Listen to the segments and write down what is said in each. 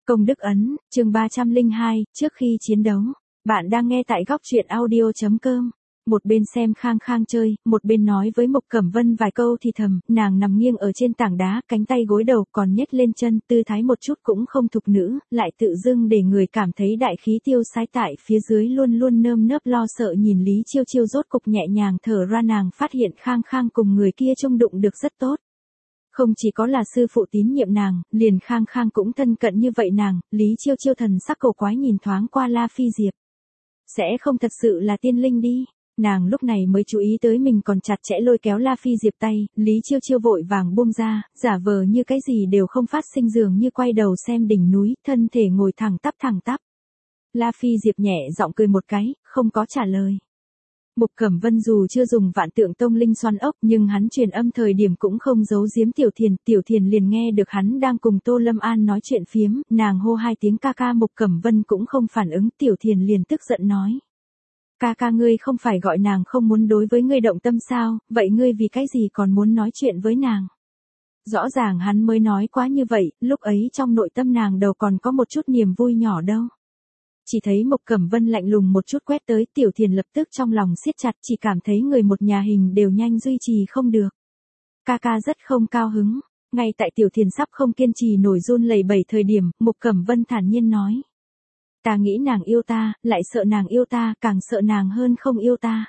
Công đức ấn, chương 302, trước khi chiến đấu. Bạn đang nghe tại góc truyện audio.com. Một bên xem Khang Khang chơi, một bên nói với Mộc Cẩm Vân vài câu thì thầm, nàng nằm nghiêng ở trên tảng đá, cánh tay gối đầu còn nhét lên chân, tư thái một chút cũng không thục nữ, lại tự dưng để người cảm thấy đại khí tiêu sái tại phía dưới luôn luôn nơm nớp lo sợ nhìn Lý Chiêu Chiêu rốt cục nhẹ nhàng thở ra nàng phát hiện Khang Khang cùng người kia chung đụng được rất tốt. Không chỉ có là sư phụ tín nhiệm nàng, liền Khang Khang cũng thân cận như vậy nàng, Lý Chiêu Chiêu thần sắc cổ quái nhìn thoáng qua La Phi Diệp. Sẽ không thật sự là tiên linh đi. Nàng lúc này mới chú ý tới mình còn chặt chẽ lôi kéo La Phi Diệp tay, Lý Chiêu Chiêu vội vàng buông ra, giả vờ như cái gì đều không phát sinh dường như quay đầu xem đỉnh núi, thân thể ngồi thẳng tắp. La Phi Diệp nhẹ giọng cười một cái, không có trả lời. Mộc Cẩm Vân dù chưa dùng Vạn Tượng Tông linh xoắn ốc nhưng hắn truyền âm thời điểm cũng không giấu giếm Tiểu Thiền liền nghe được hắn đang cùng Tô Lâm An nói chuyện phiếm, nàng hô hai tiếng ca ca Mộc Cẩm Vân cũng không phản ứng, Tiểu Thiền liền tức giận nói. Ca ca ngươi không phải gọi nàng không muốn đối với ngươi động tâm sao, vậy ngươi vì cái gì còn muốn nói chuyện với nàng? Rõ ràng hắn mới nói quá như vậy, lúc ấy trong nội tâm nàng đầu còn có một chút niềm vui nhỏ đâu. Chỉ thấy Mộc Cẩm Vân lạnh lùng một chút quét tới, Tiểu Thiền lập tức trong lòng siết chặt, chỉ cảm thấy người một nhà hình đều nhanh duy trì không được. Ca ca rất không cao hứng, ngay tại Tiểu Thiền sắp không kiên trì nổi run lẩy bẩy thời điểm, Mộc Cẩm Vân thản nhiên nói. Ta nghĩ nàng yêu ta, lại sợ nàng yêu ta, càng sợ nàng hơn không yêu ta.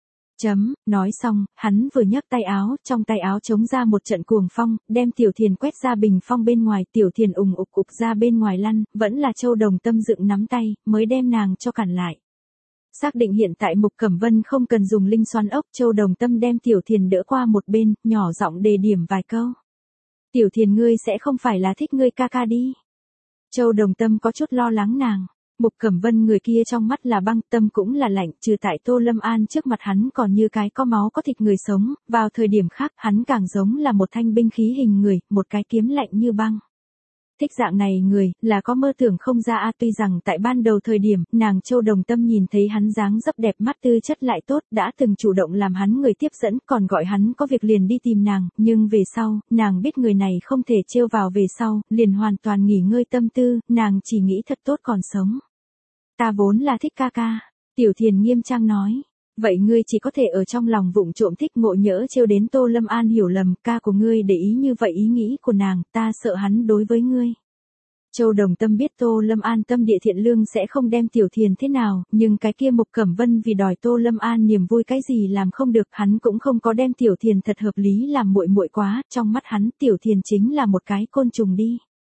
Nói xong, hắn vừa nhấc tay áo, trong tay áo chống ra một trận cuồng phong, đem Tiểu Thiền quét ra bình phong bên ngoài, Tiểu Thiền ùng ục ra bên ngoài lăn, vẫn là Châu Đồng Tâm dựng nắm tay, mới đem nàng cho cản lại. Xác định hiện tại Mộc Cẩm Vân không cần dùng linh xoắn ốc, Châu Đồng Tâm đem Tiểu Thiền đỡ qua một bên, nhỏ giọng đề điểm vài câu. Tiểu Thiền ngươi sẽ không phải là thích ngươi ca ca đi. Châu Đồng Tâm có chút lo lắng nàng. Mộc Cẩm Vân người kia trong mắt là băng, tâm cũng là lạnh, trừ tại Tô Lâm An trước mặt hắn còn như cái có máu có thịt người sống, vào thời điểm khác hắn càng giống là một thanh binh khí hình người, một cái kiếm lạnh như băng. Thích dạng này người, là có mơ tưởng không ra a tuy rằng tại ban đầu thời điểm, nàng Châu Đồng Tâm nhìn thấy hắn dáng dấp đẹp mắt tư chất lại tốt, đã từng chủ động làm hắn người tiếp dẫn, còn gọi hắn có việc liền đi tìm nàng, nhưng về sau, nàng biết người này không thể trêu vào về sau, liền hoàn toàn nghỉ ngơi tâm tư, nàng chỉ nghĩ thật tốt còn sống. Ta vốn là thích ca ca, Tiểu Thiền nghiêm trang nói. Vậy ngươi chỉ có thể ở trong lòng vụng trộm thích ngộ nhỡ trêu đến Tô Lâm An hiểu lầm, ca của ngươi để ý như vậy ý nghĩ của nàng, ta sợ hắn đối với ngươi. Châu Đồng Tâm biết Tô Lâm An tâm địa thiện lương sẽ không đem Tiểu Thiền thế nào, nhưng cái kia Mộc Cẩm Vân vì đòi Tô Lâm An niềm vui cái gì làm không được, hắn cũng không có đem Tiểu Thiền thật hợp lý làm muội muội quá, trong mắt hắn Tiểu Thiền chính là một cái côn trùng đi.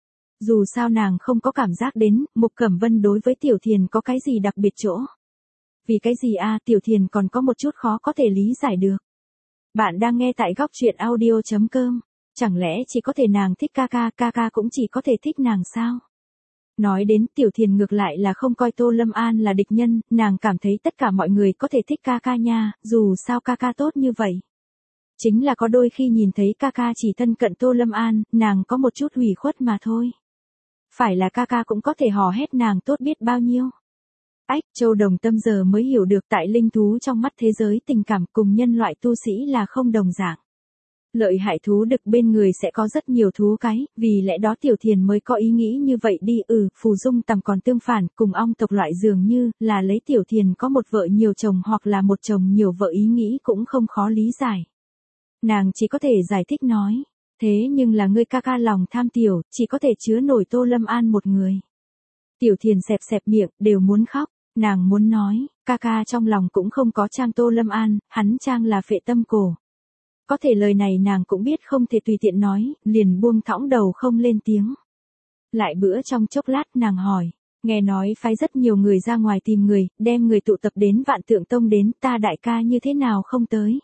Dù sao nàng không có cảm giác đến, Mộc Cẩm Vân đối với Tiểu Thiền có cái gì đặc biệt chỗ. Vì cái gì a Tiểu Thiền còn có một chút khó có thể lý giải được. Bạn đang nghe tại góc truyện audio.com. Chẳng lẽ chỉ có thể nàng thích ca ca cũng chỉ có thể thích nàng sao? Nói đến Tiểu Thiền ngược lại là không coi Tô Lâm An là địch nhân, nàng cảm thấy tất cả mọi người có thể thích ca ca nha, dù sao ca ca tốt như vậy. Chính là có đôi khi nhìn thấy ca ca chỉ thân cận Tô Lâm An, nàng có một chút hủy khuất mà thôi. Phải là ca ca cũng có thể hò hét nàng tốt biết bao nhiêu. Châu Đồng Tâm giờ mới hiểu được tại linh thú trong mắt thế giới tình cảm cùng nhân loại tu sĩ là không đồng dạng. Lợi hại thú đực bên người sẽ có rất nhiều thú cái, vì lẽ đó Tiểu Thiền mới có ý nghĩ như vậy đi. Phù Dung Tầm còn tương phản, cùng ong tộc loại dường như là lấy Tiểu Thiền có một vợ nhiều chồng hoặc là một chồng nhiều vợ ý nghĩ cũng không khó lý giải. Nàng chỉ có thể giải thích nói, thế nhưng là ngươi ca ca lòng tham tiểu, chỉ có thể chứa nổi Tô Lâm An một người. Tiểu Thiền xẹp miệng, đều muốn khóc. Nàng muốn nói, ca ca trong lòng cũng không có trang Tô Lâm An, hắn trang là phệ tâm cổ. Có thể lời này nàng cũng biết không thể tùy tiện nói, liền buông thõng đầu không lên tiếng. Lại bữa trong chốc lát nàng hỏi, nghe nói phái rất nhiều người ra ngoài tìm người, đem người tụ tập đến Vạn Tượng Tông đến, ta đại ca như thế nào không tới?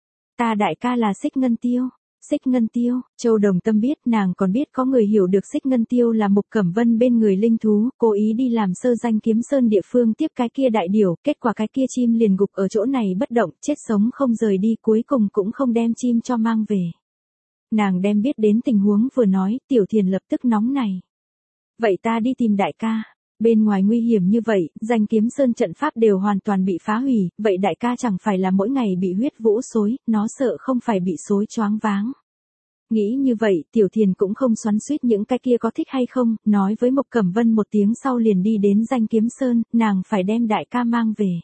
Ta đại ca là Xích Ngân Tiêu. Xích Ngân Tiêu, Châu Đồng Tâm biết, nàng còn biết có người hiểu được Xích Ngân Tiêu là Mộc Cẩm Vân bên người linh thú, cố ý đi làm sơ danh Kiếm Sơn địa phương tiếp cái kia đại điểu, kết quả cái kia chim liền gục ở chỗ này bất động, chết sống không rời đi, cuối cùng cũng không đem chim cho mang về. Nàng đem biết đến tình huống vừa nói, Tiểu Thiền lập tức nóng này. Vậy ta đi tìm đại ca. Bên ngoài nguy hiểm như vậy, danh Kiếm Sơn trận pháp đều hoàn toàn bị phá hủy, vậy đại ca chẳng phải là mỗi ngày bị huyết vũ xối, nó sợ không phải bị xối choáng váng. Nghĩ như vậy, Tiểu Thiền cũng không xoắn xuýt những cái kia có thích hay không, nói với Mộc Cẩm Vân một tiếng sau liền đi đến Danh Kiếm Sơn, nàng phải đem đại ca mang về.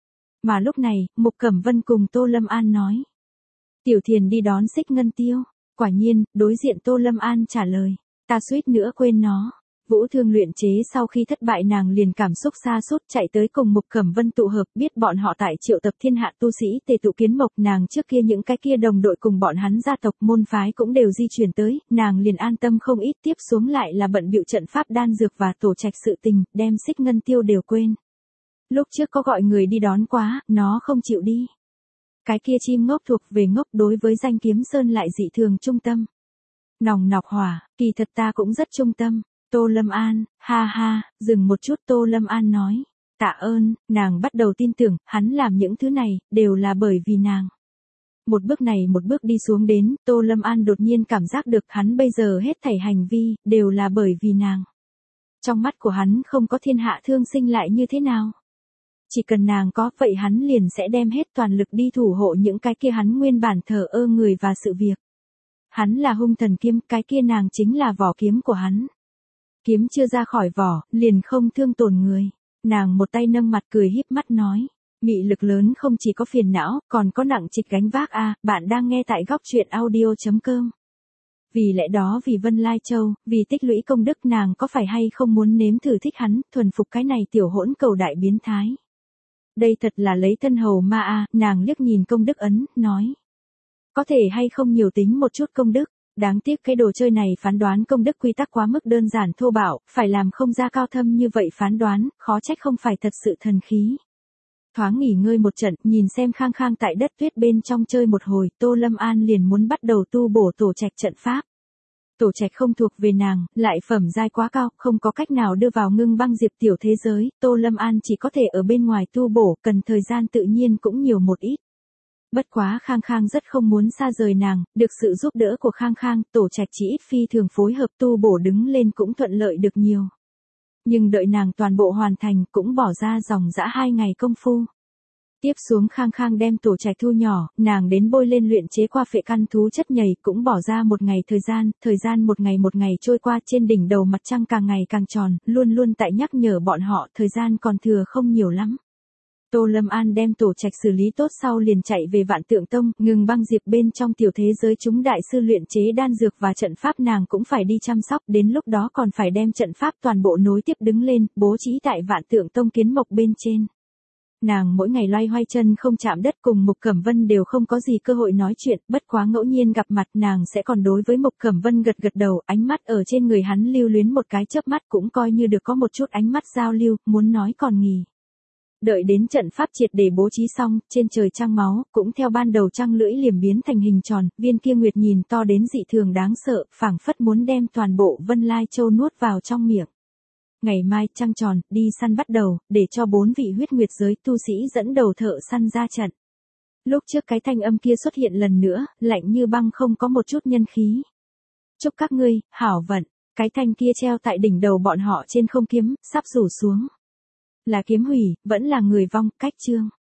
Mà lúc này, Mộc Cẩm Vân cùng Tô Lâm An nói. Tiểu Thiền đi đón Xích Ngân Tiêu. Quả nhiên, đối diện Tô Lâm An trả lời. Ta suýt nữa quên nó. Vũ Thương luyện chế sau khi thất bại nàng liền cảm xúc sa sút chạy tới cùng Mộc Cẩm Vân tụ hợp, biết bọn họ tại triệu tập thiên hạ tu sĩ tề tụ kiến mộc, nàng trước kia những cái kia đồng đội cùng bọn hắn gia tộc môn phái cũng đều di chuyển tới, nàng liền an tâm không ít, tiếp xuống lại là bận bịu trận pháp đan dược và tổ trạch sự tình, đem Xích Ngân Tiêu đều quên. Lúc trước có gọi người đi đón quá, nó không chịu đi. Cái kia chim ngốc thuộc về ngốc, đối với Danh Kiếm Sơn lại dị thường trung tâm. Nòng nọc hỏa, kỳ thật ta cũng rất trung tâm. Tô Lâm An, ha ha, dừng một chút, Tô Lâm An nói. Tạ ơn, nàng bắt đầu tin tưởng, hắn làm những thứ này, đều là bởi vì nàng. Một bước này một bước đi xuống đến, Tô Lâm An đột nhiên cảm giác được hắn bây giờ hết thảy hành vi, đều là bởi vì nàng. Trong mắt của hắn không có thiên hạ thương sinh lại như thế nào. Chỉ cần nàng có, vậy hắn liền sẽ đem hết toàn lực đi thủ hộ những cái kia hắn nguyên bản thờ ơ người và sự việc. Hắn là hung thần kiếm, cái kia nàng chính là vỏ kiếm của hắn. Kiếm chưa ra khỏi vỏ, liền không thương tổn người. Nàng một tay nâng mặt cười híp mắt nói. Mị lực lớn không chỉ có phiền não, còn có nặng trịch gánh vác a. Bạn đang nghe tại góc truyện audio.com. Vì lẽ đó vì Vân Lai Châu, vì tích lũy công đức nàng có phải hay không muốn nếm thử thích hắn, thuần phục cái này tiểu hỗn cầu đại biến thái. Đây thật là lấy thân hầu ma a. Nàng liếc nhìn công đức ấn, nói. Có thể hay không nhiều tính một chút công đức. Đáng tiếc cái đồ chơi này phán đoán công đức quy tắc quá mức đơn giản thô bạo, phải làm không ra cao thâm như vậy phán đoán, khó trách không phải thật sự thần khí. Thoáng nghỉ ngơi một trận, nhìn xem Khang Khang tại đất tuyết bên trong chơi một hồi, Tô Lâm An liền muốn bắt đầu tu bổ tổ trạch trận pháp. Tổ trạch không thuộc về nàng, lại phẩm giai quá cao, không có cách nào đưa vào Ngưng Băng Diệp tiểu thế giới, Tô Lâm An chỉ có thể ở bên ngoài tu bổ, cần thời gian tự nhiên cũng nhiều một ít. Bất quá Khang Khang rất không muốn xa rời nàng, được sự giúp đỡ của Khang Khang, tổ trạch chỉ ít phi thường phối hợp tu bổ đứng lên cũng thuận lợi được nhiều. Nhưng đợi nàng toàn bộ hoàn thành cũng bỏ ra dòng dã 2 ngày công phu. Tiếp xuống Khang Khang đem tổ trạch thu nhỏ, nàng đến bôi lên luyện chế qua phệ căn thú chất nhầy cũng bỏ ra 1 ngày thời gian một ngày trôi qua trên đỉnh đầu mặt trăng càng ngày càng tròn, luôn luôn tại nhắc nhở bọn họ thời gian còn thừa không nhiều lắm. Tô Lâm An đem tổ trạch xử lý tốt sau liền chạy về Vạn Tượng Tông, Ngưng Băng Diệp bên trong tiểu thế giới chúng đại sư luyện chế đan dược và trận pháp nàng cũng phải đi chăm sóc, đến lúc đó còn phải đem trận pháp toàn bộ nối tiếp đứng lên, bố trí tại Vạn Tượng Tông kiến mộc bên trên. Nàng mỗi ngày loay hoay chân không chạm đất cùng Mộc Cẩm Vân đều không có gì cơ hội nói chuyện, bất quá ngẫu nhiên gặp mặt nàng sẽ còn đối với Mộc Cẩm Vân gật gật đầu, ánh mắt ở trên người hắn lưu luyến một cái chớp mắt cũng coi như được có một chút ánh mắt giao lưu, muốn nói còn nghỉ. Đợi đến trận pháp triệt để bố trí xong, trên trời trăng máu, cũng theo ban đầu trăng lưỡi liềm biến thành hình tròn, viên kia nguyệt nhìn to đến dị thường đáng sợ, phảng phất muốn đem toàn bộ Vân Lai Châu nuốt vào trong miệng. Ngày mai trăng tròn, đi săn bắt đầu, để cho 4 vị huyết nguyệt giới tu sĩ dẫn đầu thợ săn ra trận. Lúc trước cái thanh âm kia xuất hiện lần nữa, lạnh như băng không có một chút nhân khí. Chúc các ngươi, hảo vận, cái thanh kia treo tại đỉnh đầu bọn họ trên không kiếm, sắp rủ xuống. Là kiếm hủy, vẫn là người vong, cách chương.